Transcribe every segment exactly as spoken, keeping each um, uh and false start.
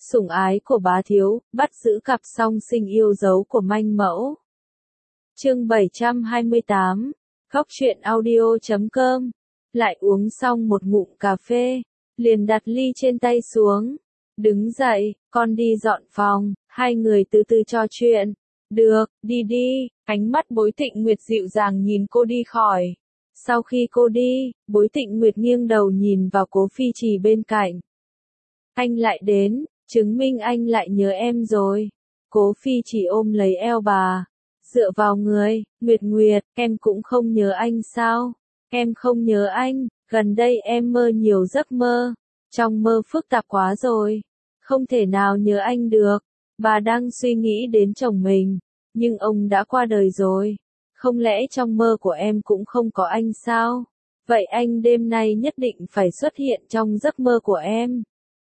sủng ái của bá thiếu, bắt giữ cặp song sinh yêu dấu của manh mẫu. Chương bảy trăm hai mươi tám, Khóc Chuyện Audio chấm com. Lại uống xong một ngụm cà phê, liền đặt ly trên tay xuống. Đứng dậy, con đi dọn phòng, hai người từ từ trò chuyện. Được, đi đi, ánh mắt Bối Tịnh Nguyệt dịu dàng nhìn cô đi khỏi. Sau khi cô đi, Bối Tịnh Nguyệt nghiêng đầu nhìn vào Cố Phi Trì bên cạnh. Anh lại đến, chứng minh anh lại nhớ em rồi. Cố Phi Trì ôm lấy eo bà, dựa vào người. Nguyệt Nguyệt, em cũng không nhớ anh sao? Em không nhớ anh, gần đây em mơ nhiều giấc mơ. Trong mơ phức tạp quá rồi, không thể nào nhớ anh được. Bà đang suy nghĩ đến chồng mình, nhưng ông đã qua đời rồi. Không lẽ trong mơ của em cũng không có anh sao? Vậy anh đêm nay nhất định phải xuất hiện trong giấc mơ của em.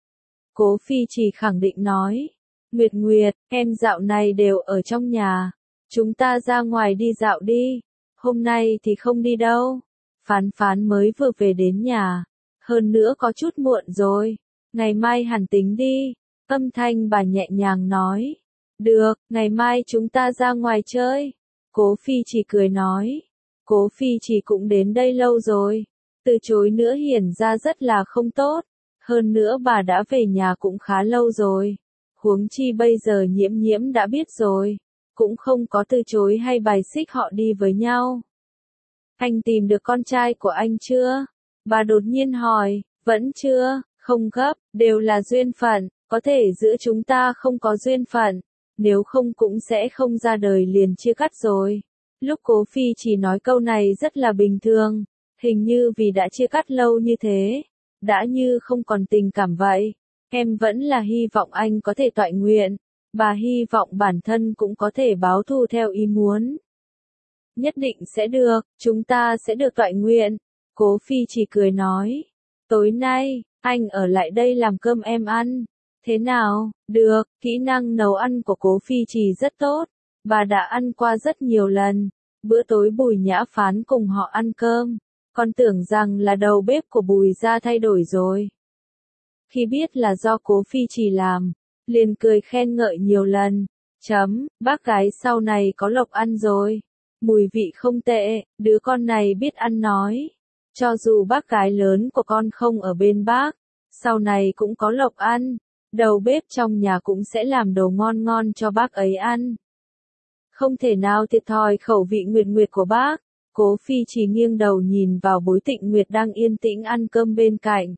Cố Phi Trì khẳng định nói. Nguyệt Nguyệt, em dạo này đều ở trong nhà. Chúng ta ra ngoài đi dạo đi. Hôm nay thì không đi đâu. Phán Phán mới vừa về đến nhà. Hơn nữa có chút muộn rồi. Ngày mai hẳn tính đi. Âm thanh bà nhẹ nhàng nói. Được, ngày mai chúng ta ra ngoài chơi. Cố Phi Trì cười nói. Cố Phi Trì cũng đến đây lâu rồi. Từ chối nữa hiển ra rất là không tốt. Hơn nữa bà đã về nhà cũng khá lâu rồi. Huống chi bây giờ Nhiễm Nhiễm đã biết rồi. Cũng không có từ chối hay bài xích họ đi với nhau. Anh tìm được con trai của anh chưa? Bà đột nhiên hỏi. Vẫn chưa, không gấp, đều là duyên phận. Có thể giữa chúng ta không có duyên phận. Nếu không cũng sẽ không ra đời liền chia cắt rồi. Lúc Cố Phi chỉ nói câu này rất là bình thường. Hình như vì đã chia cắt lâu như thế. Đã như không còn tình cảm vậy. Em vẫn là hy vọng anh có thể toại nguyện. Bà hy vọng bản thân cũng có thể báo thù theo ý muốn. Nhất định sẽ được, chúng ta sẽ được toại nguyện. Cố Phi chỉ cười nói. Tối nay, anh ở lại đây làm cơm em ăn. Thế nào? Được, kỹ năng nấu ăn của Cố Phi Trì rất tốt. Bà đã ăn qua rất nhiều lần. Bữa tối Bùi Nhã Phán cùng họ ăn cơm. Còn tưởng rằng là đầu bếp của Bùi gia thay đổi rồi. Khi biết là do Cố Phi Trì làm, liền cười khen ngợi nhiều lần. Chấm, bác gái sau này có lộc ăn rồi. Mùi vị không tệ, đứa con này biết ăn nói. Cho dù bác gái lớn của con không ở bên bác, sau này cũng có lộc ăn. Đầu bếp trong nhà cũng sẽ làm đồ ngon ngon cho bác ấy ăn. Không thể nào thiệt thòi khẩu vị Nguyệt Nguyệt của bác. Cố Phi Trì nghiêng đầu nhìn vào Bối Tịnh Nguyệt đang yên tĩnh ăn cơm bên cạnh.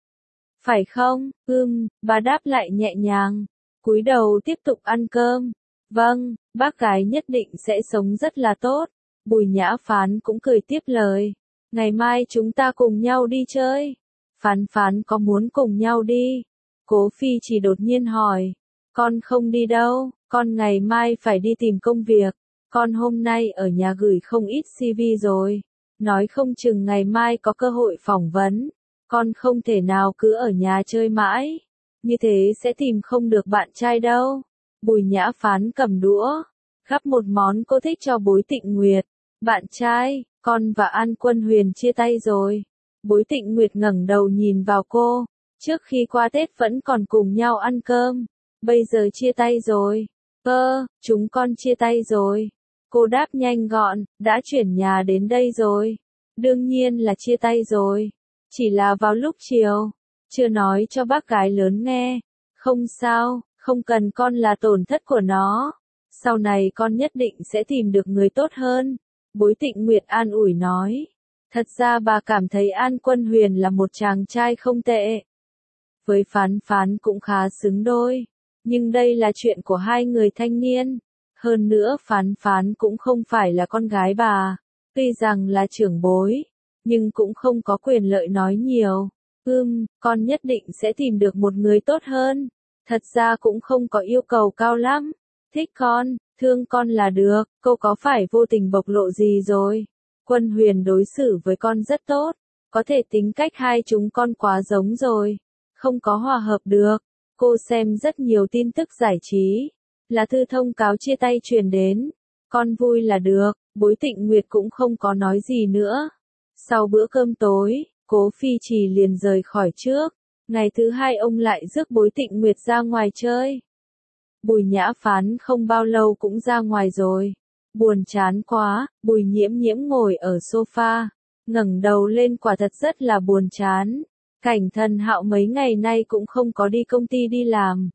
Phải không? Ừm, bà đáp lại nhẹ nhàng. Cúi đầu tiếp tục ăn cơm. Vâng, bác gái nhất định sẽ sống rất là tốt. Bùi Nhã Phán cũng cười tiếp lời. Ngày mai chúng ta cùng nhau đi chơi. Phán Phán có muốn cùng nhau đi? Cố Phi chỉ đột nhiên hỏi. Con không đi đâu, con ngày mai phải đi tìm công việc. Con hôm nay ở nhà gửi không ít xê vê rồi. Nói không chừng ngày mai có cơ hội phỏng vấn. Con không thể nào cứ ở nhà chơi mãi. Như thế sẽ tìm không được bạn trai đâu. Bùi Nhã Phán cầm đũa, gắp một món cô thích cho Bối Tịnh Nguyệt. Bạn trai, con và An Quân Huyền chia tay rồi. Bối Tịnh Nguyệt ngẩng đầu nhìn vào cô. Trước khi qua Tết vẫn còn cùng nhau ăn cơm. Bây giờ chia tay rồi. Ơ, chúng con chia tay rồi. Cô đáp nhanh gọn, đã chuyển nhà đến đây rồi. Đương nhiên là chia tay rồi. Chỉ là vào lúc chiều. Chưa nói cho bác gái lớn nghe. Không sao, không cần con là tổn thất của nó. Sau này con nhất định sẽ tìm được người tốt hơn. Bối Tịnh Nguyệt an ủi nói. Thật ra bà cảm thấy An Quân Huyền là một chàng trai không tệ. Với Phán Phán cũng khá xứng đôi. Nhưng đây là chuyện của hai người thanh niên. Hơn nữa Phán Phán cũng không phải là con gái bà. Tuy rằng là trưởng bối, nhưng cũng không có quyền lợi nói nhiều. Ừm, con nhất định sẽ tìm được một người tốt hơn. Thật ra cũng không có yêu cầu cao lắm. Thích con, thương con là được. Cô có phải vô tình bộc lộ gì rồi? Quân Huyền đối xử với con rất tốt. Có thể tính cách hai chúng con quá giống rồi. Không có hòa hợp được. Cô xem rất nhiều tin tức giải trí. Là thư thông cáo chia tay truyền đến. Con vui là được. Bối Tịnh Nguyệt cũng không có nói gì nữa. Sau bữa cơm tối, Cố Phi Trì liền rời khỏi trước. Ngày thứ hai ông lại rước Bối Tịnh Nguyệt ra ngoài chơi. Bùi Nhã Phán không bao lâu cũng ra ngoài rồi. Buồn chán quá, Bùi Nhiễm Nhiễm ngồi ở sofa, ngẩng đầu lên quả thật rất là buồn chán. Cảnh Thần Hạo mấy ngày nay cũng không có đi công ty đi làm,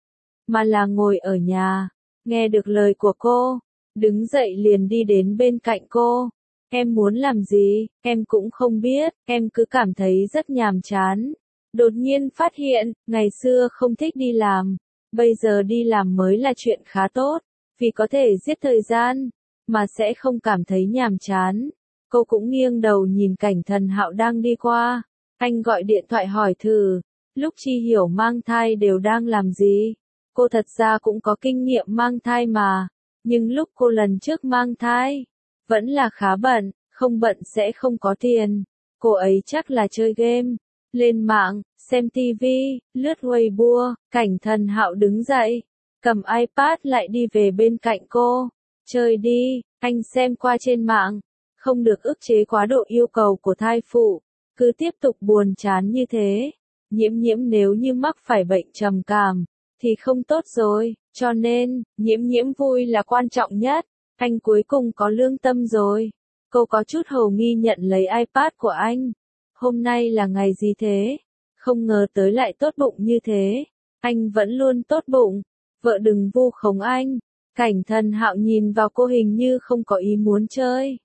mà là ngồi ở nhà, nghe được lời của cô, đứng dậy liền đi đến bên cạnh cô. Em muốn làm gì, em cũng không biết, em cứ cảm thấy rất nhàm chán. Đột nhiên phát hiện, ngày xưa không thích đi làm, bây giờ đi làm mới là chuyện khá tốt, vì có thể giết thời gian, mà sẽ không cảm thấy nhàm chán. Cô cũng nghiêng đầu nhìn Cảnh Thần Hạo đang đi qua. Anh gọi điện thoại hỏi thử, lúc Chi Hiểu mang thai đều đang làm gì? Cô thật ra cũng có kinh nghiệm mang thai mà, nhưng lúc cô lần trước mang thai, vẫn là khá bận, không bận sẽ không có tiền. Cô ấy chắc là chơi game, lên mạng, xem tivi, lướt Weibo. Cảnh Thần Hạo đứng dậy, cầm iPad lại đi về bên cạnh cô. Chơi đi, anh xem qua trên mạng, không được ức chế quá độ yêu cầu của thai phụ, cứ tiếp tục buồn chán như thế. Nhiễm Nhiễm nếu như mắc phải bệnh trầm cảm, thì không tốt rồi, cho nên, Nhiễm Nhiễm vui là quan trọng nhất. Anh cuối cùng có lương tâm rồi. Cô có chút hồ nghi nhận lấy iPad của anh. Hôm nay là ngày gì thế? Không ngờ tới lại tốt bụng như thế. Anh vẫn luôn tốt bụng. Vợ đừng vu khống anh. Cảnh Thần Hạo nhìn vào cô hình như không có ý muốn chơi.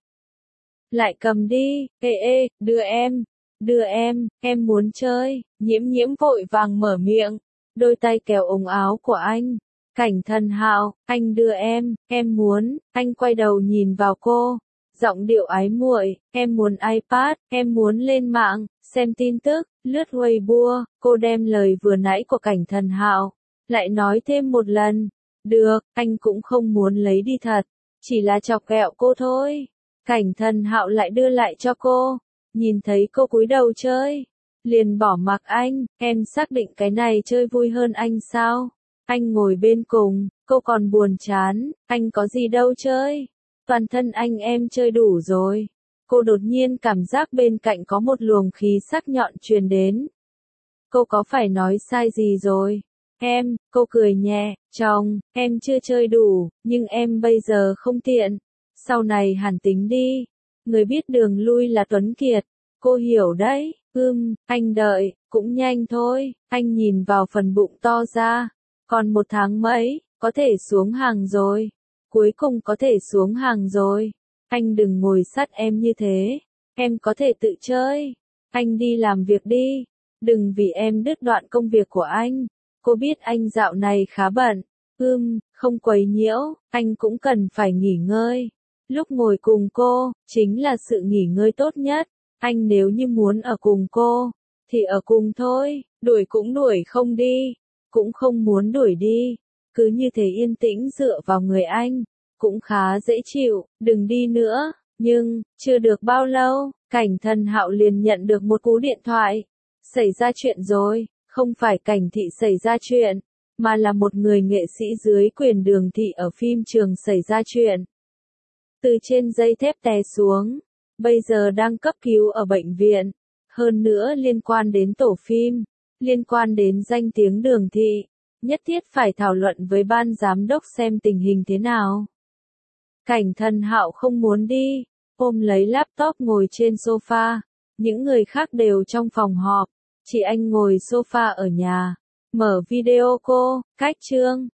Lại cầm đi, ê ê, đưa em, đưa em, em muốn chơi. Nhiễm Nhiễm vội vàng mở miệng, đôi tay kéo ống áo của anh. Cảnh Thần Hạo, anh đưa em, em muốn. Anh quay đầu nhìn vào cô, giọng điệu ái muội, em muốn iPad, em muốn lên mạng, xem tin tức, lướt Weibo. Cô đem lời vừa nãy của Cảnh Thần Hạo lại nói thêm một lần. Được, anh cũng không muốn lấy đi thật, chỉ là chọc ghẹo cô thôi. Cảnh Thần Hạo lại đưa lại cho cô, nhìn thấy cô cúi đầu chơi, liền bỏ mặc anh. Em xác định cái này chơi vui hơn anh sao? Anh ngồi bên cùng, cô còn buồn chán, anh có gì đâu chơi. Toàn thân anh em chơi đủ rồi. Cô đột nhiên cảm giác bên cạnh có một luồng khí sắc nhọn truyền đến. Cô có phải nói sai gì rồi? Em, cô cười nhẹ, chồng, em chưa chơi đủ, nhưng em bây giờ không tiện. Sau này hẳn tính đi. Người biết đường lui là Tuấn Kiệt. Cô hiểu đấy, ưm, anh đợi, cũng nhanh thôi. Anh nhìn vào phần bụng to ra. Còn một tháng mấy, có thể xuống hàng rồi. Cuối cùng có thể xuống hàng rồi. Anh đừng ngồi sát em như thế. Em có thể tự chơi. Anh đi làm việc đi. Đừng vì em đứt đoạn công việc của anh. Cô biết anh dạo này khá bận. Ưm, không quấy nhiễu, anh cũng cần phải nghỉ ngơi. Lúc ngồi cùng cô, chính là sự nghỉ ngơi tốt nhất. Anh nếu như muốn ở cùng cô, thì ở cùng thôi, đuổi cũng đuổi không đi, cũng không muốn đuổi đi. Cứ như thế yên tĩnh dựa vào người anh, cũng khá dễ chịu, đừng đi nữa. Nhưng, chưa được bao lâu, Cảnh Thần Hạo liền nhận được một cú điện thoại. Xảy ra chuyện rồi, không phải Cảnh Thị xảy ra chuyện, mà là một người nghệ sĩ dưới quyền Đường Thị ở phim trường xảy ra chuyện. Từ trên dây thép té xuống, bây giờ đang cấp cứu ở bệnh viện. Hơn nữa liên quan đến tổ phim, liên quan đến danh tiếng Đường Thị, nhất thiết phải thảo luận với ban giám đốc xem tình hình thế nào. Cảnh Thần Hạo không muốn đi, ôm lấy laptop ngồi trên sofa, những người khác đều trong phòng họp, chỉ anh ngồi sofa ở nhà, mở video cô, cách chương.